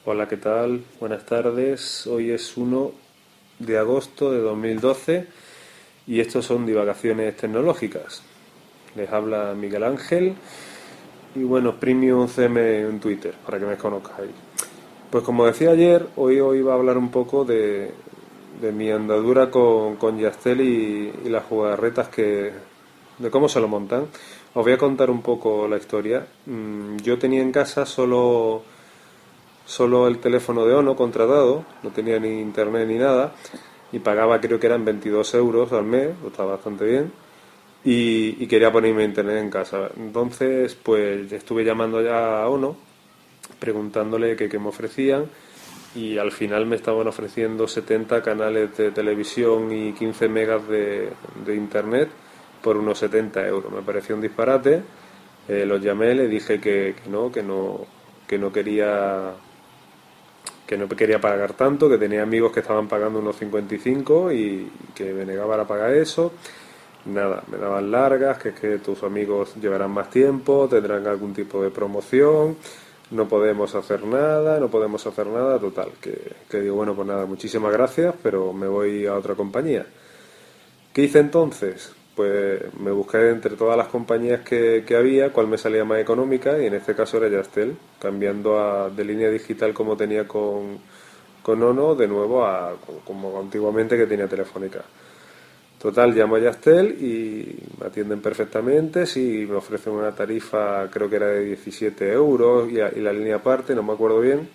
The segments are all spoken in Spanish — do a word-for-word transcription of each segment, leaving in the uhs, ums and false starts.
Hola, ¿qué tal? Buenas tardes. Hoy es uno de agosto de dos mil doce y estos son divagaciones tecnológicas. Les habla Miguel Ángel y bueno, Premium C M en Twitter, para que me conozcáis. Pues como decía ayer, hoy, hoy iba a hablar un poco de, de mi andadura con, con Yastel y, y las jugarretas que, de cómo se lo montan. Os voy a contar un poco la historia. Mm, Yo tenía en casa solo solo el teléfono de Ono contratado, no tenía ni internet ni nada, y pagaba, creo que eran veintidós euros al mes, lo estaba bastante bien, y, y quería ponerme internet en casa. Entonces, pues estuve llamando ya a Ono, preguntándole qué qué me ofrecían, y al final me estaban ofreciendo setenta canales de televisión y quince megas de, de internet por unos setenta euros. Me pareció un disparate. Eh, los llamé, le dije que, que no, que no, que no quería que no quería pagar tanto, que tenía amigos que estaban pagando unos cincuenta y cinco y que me negaban a pagar eso. Nada, me daban largas, que es que tus amigos llevarán más tiempo, tendrán algún tipo de promoción, no podemos hacer nada, no podemos hacer nada, total, que, que digo, bueno, pues nada, muchísimas gracias, pero me voy a otra compañía. ¿Qué hice entonces? Pues me busqué entre todas las compañías que, que había cuál me salía más económica y en este caso era Yastel, cambiando a, de línea digital como tenía con, con Ono de nuevo a como antiguamente que tenía Telefónica. Total, llamo a Yastel y me atienden perfectamente, sí, me ofrecen una tarifa creo que era de diecisiete euros y, a, y la línea aparte, no me acuerdo bien.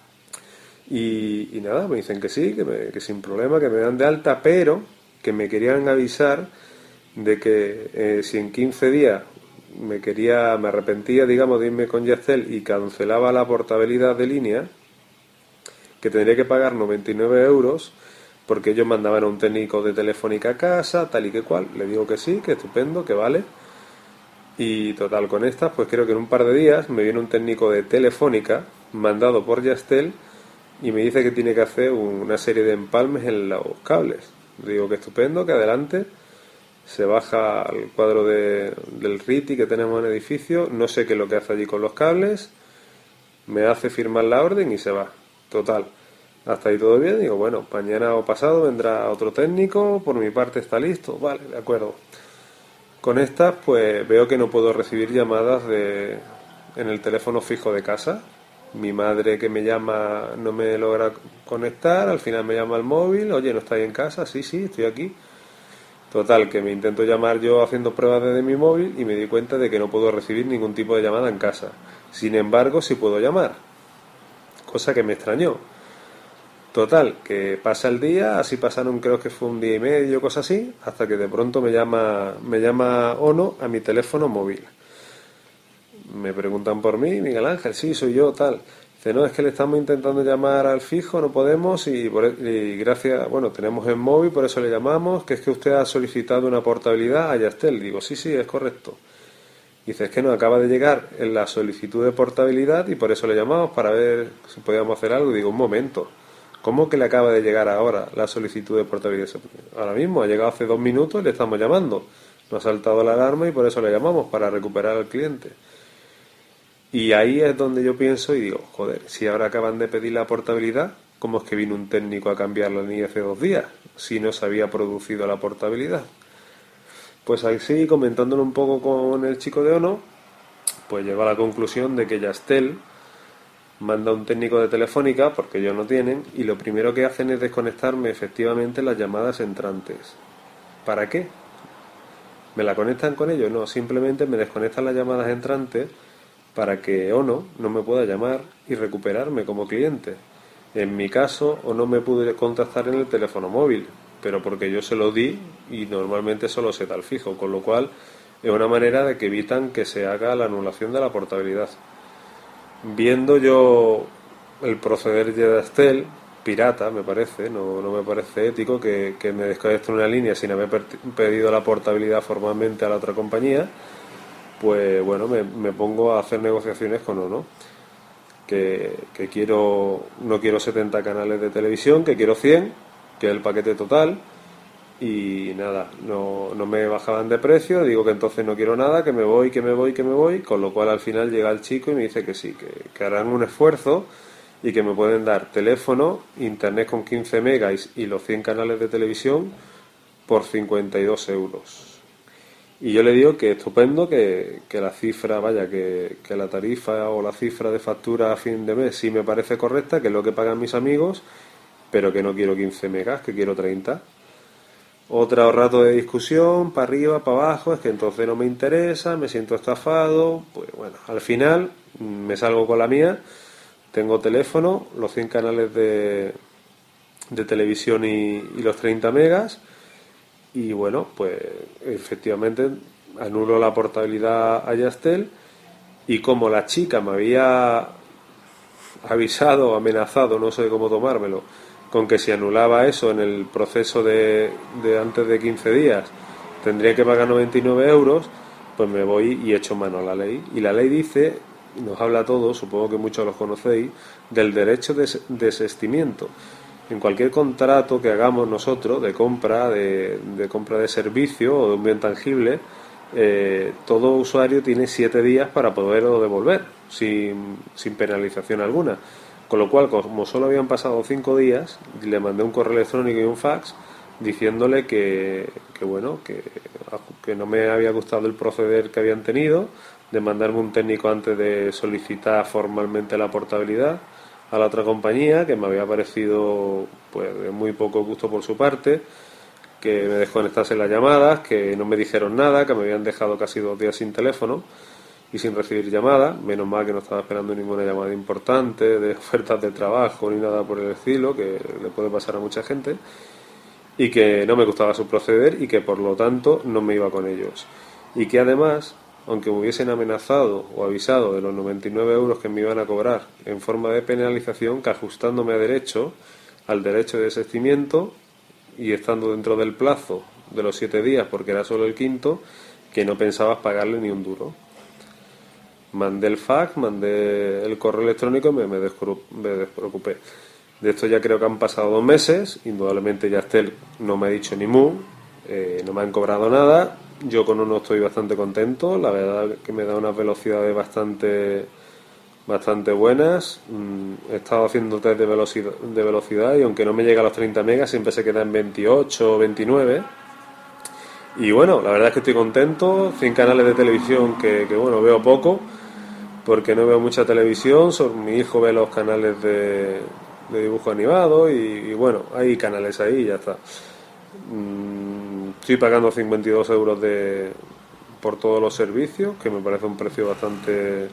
Y, y nada, me dicen que sí, que, me, que sin problema, que me dan de alta, pero que me querían avisar de que eh, si en quince días me quería, me arrepentía, digamos, de irme con Yastel y cancelaba la portabilidad de línea, que tendría que pagar noventa y nueve euros, porque ellos mandaban a un técnico de Telefónica a casa, tal y que cual. Le digo que sí, que estupendo, que vale. Y total, con estas, pues creo que en un par de días me viene un técnico de Telefónica, mandado por Yastel, y me dice que tiene que hacer una serie de empalmes en los cables. Digo que estupendo, que adelante. Se baja al cuadro de, del R I T I que tenemos en el edificio, no sé qué es lo que hace allí con los cables, me hace firmar la orden y se va. Total, hasta ahí todo bien. Digo, bueno, mañana o pasado vendrá otro técnico, por mi parte está listo, vale, de acuerdo. Con estas pues veo que no puedo recibir llamadas de en el teléfono fijo de casa. Mi madre que me llama no me logra conectar, al final me llama al móvil, oye, ¿no estáis en casa? Sí, sí, estoy aquí. Total, que me intento llamar yo haciendo pruebas desde mi móvil y me di cuenta de que no puedo recibir ningún tipo de llamada en casa. Sin embargo, sí puedo llamar, cosa que me extrañó. Total, que pasa el día, así pasaron, creo que fue un día y medio, cosa así, hasta que de pronto me llama, me llama Ono a mi teléfono móvil. Me preguntan por mí, Miguel Ángel, sí, soy yo, tal. Dice, no, es que le estamos intentando llamar al fijo, no podemos y, por, y gracias, bueno, tenemos el móvil, por eso le llamamos, que es que usted ha solicitado una portabilidad a Yastel. Digo, sí, sí, es correcto. Dice, es que nos acaba de llegar en la solicitud de portabilidad y por eso le llamamos para ver si podíamos hacer algo. Digo, un momento, ¿cómo que le acaba de llegar ahora la solicitud de portabilidad? Ahora mismo, ha llegado hace dos minutos y le estamos llamando. Nos ha saltado la alarma y por eso le llamamos, para recuperar al cliente. Y ahí es donde yo pienso y digo, joder, si ahora acaban de pedir la portabilidad, ¿cómo es que vino un técnico a cambiar la línea hace dos días? Si no se había producido la portabilidad. Pues así, comentándolo un poco con el chico de Ono, pues llegó a la conclusión de que Yastel manda un técnico de Telefónica, porque ellos no tienen, y lo primero que hacen es desconectarme efectivamente las llamadas entrantes. ¿Para qué? ¿Me la conectan con ellos? No, simplemente me desconectan las llamadas entrantes para que Ono no me pueda llamar y recuperarme como cliente. En mi caso, Ono me pude contactar en el teléfono móvil, pero porque yo se lo di y normalmente solo se da el fijo, con lo cual es una manera de que evitan que se haga la anulación de la portabilidad. Viendo yo el proceder de Yastel, pirata me parece, no, no me parece ético que, que me desconecte una línea sin haber pedido la portabilidad formalmente a la otra compañía. Pues bueno, me, me pongo a hacer negociaciones con Ono, que, que quiero, no quiero setenta canales de televisión, que quiero cien, que es el paquete total, y nada, no, no me bajaban de precio, digo que entonces no quiero nada, que me voy, que me voy, que me voy, con lo cual al final llega el chico y me dice que sí, que, que harán un esfuerzo y que me pueden dar teléfono, internet con quince megas y los cien canales de televisión por cincuenta y dos euros. Y yo le digo que estupendo, que, que la cifra, vaya, que, que la tarifa o la cifra de factura a fin de mes sí me parece correcta, que es lo que pagan mis amigos, pero que no quiero quince megas, que quiero treinta. Otro rato de discusión, para arriba, para abajo, es que entonces no me interesa, me siento estafado. Pues bueno, al final me salgo con la mía, tengo teléfono, los cien canales de, de televisión y, y los treinta megas. Y bueno, pues efectivamente anulo la portabilidad a Yastel, y como la chica me había avisado, amenazado, no sé cómo tomármelo, con que si anulaba eso en el proceso de, de antes de quince días tendría que pagar noventa y nueve euros, pues me voy y echo mano a la ley. Y la ley dice, nos habla a todos, supongo que muchos los conocéis, del derecho de desistimiento. En cualquier contrato que hagamos nosotros de compra, de, de compra de servicio o de un bien tangible, eh, todo usuario tiene siete días para poderlo devolver sin, sin penalización alguna. Con lo cual, como solo habían pasado cinco días, le mandé un correo electrónico y un fax diciéndole que, que bueno, que, que no me había gustado el proceder que habían tenido de mandarme un técnico antes de solicitar formalmente la portabilidad a la otra compañía, que me había parecido pues de muy poco gusto por su parte, que me desconectase las llamadas, que no me dijeron nada, que me habían dejado casi dos días sin teléfono y sin recibir llamadas. Menos mal que no estaba esperando ninguna llamada importante de ofertas de trabajo ni nada por el estilo, que le puede pasar a mucha gente, y que no me gustaba su proceder y que por lo tanto no me iba con ellos, y que además, aunque me hubiesen amenazado o avisado de los noventa y nueve euros que me iban a cobrar en forma de penalización, que ajustándome a derecho, al derecho de desistimiento y estando dentro del plazo de los siete días, porque era solo el quinto, que no pensabas pagarle ni un duro. Mandé el fax, mandé el correo electrónico y me, me, me despreocupé. De esto ya creo que han pasado dos meses, indudablemente Yastel no me ha dicho ni mu, eh, no me han cobrado nada. Yo con uno estoy bastante contento, la verdad que me da unas velocidades bastante bastante buenas. Mm, he estado haciendo test de velocidad, de velocidad y aunque no me llega a los treinta megas, siempre se queda en veintiocho o veintinueve. Y bueno, la verdad es que estoy contento. cien canales de televisión que, que bueno, veo poco, porque no veo mucha televisión. Son, mi hijo ve los canales de, de dibujo animado y, y bueno, hay canales ahí y ya está. Mm, estoy pagando cincuenta y dos euros de, por todos los servicios, que me parece un precio bastante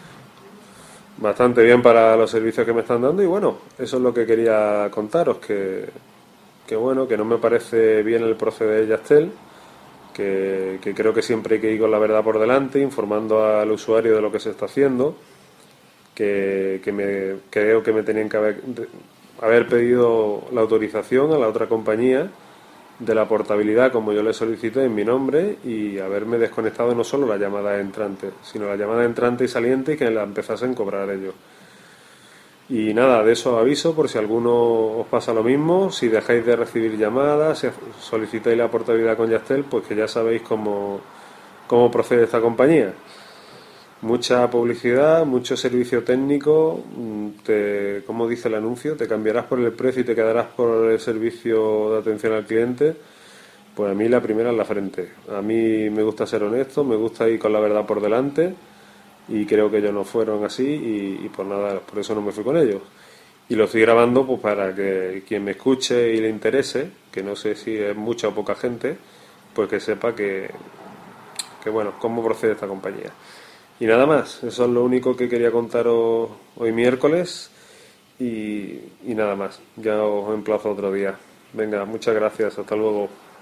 bastante bien para los servicios que me están dando. Y bueno, eso es lo que quería contaros, que, que bueno, que no me parece bien el proceder de Yastel, que, que creo que siempre hay que ir con la verdad por delante, informando al usuario de lo que se está haciendo, que, que me, creo que me tenían que haber, haber pedido la autorización a la otra compañía de la portabilidad como yo le solicité en mi nombre, y haberme desconectado no solo la llamada entrante, sino la llamada entrante y saliente, y que la empezasen a cobrar ellos. Y nada, de eso aviso por si alguno os pasa lo mismo. Si dejáis de recibir llamadas, si solicitáis la portabilidad con Yastel, pues que ya sabéis cómo, cómo procede esta compañía. Mucha publicidad, mucho servicio técnico, te, como dice el anuncio, te cambiarás por el precio y te quedarás por el servicio de atención al cliente. Pues a mí la primera en la frente. A mí me gusta ser honesto, me gusta ir con la verdad por delante, y creo que ellos no fueron así, y, y por nada, por eso no me fui con ellos. Y lo estoy grabando pues para que quien me escuche y le interese, que no sé si es mucha o poca gente, pues que sepa que, que bueno, cómo procede esta compañía. Y nada más, eso es lo único que quería contaros hoy miércoles, y, y nada más, ya os emplazo otro día. Venga, muchas gracias, hasta luego.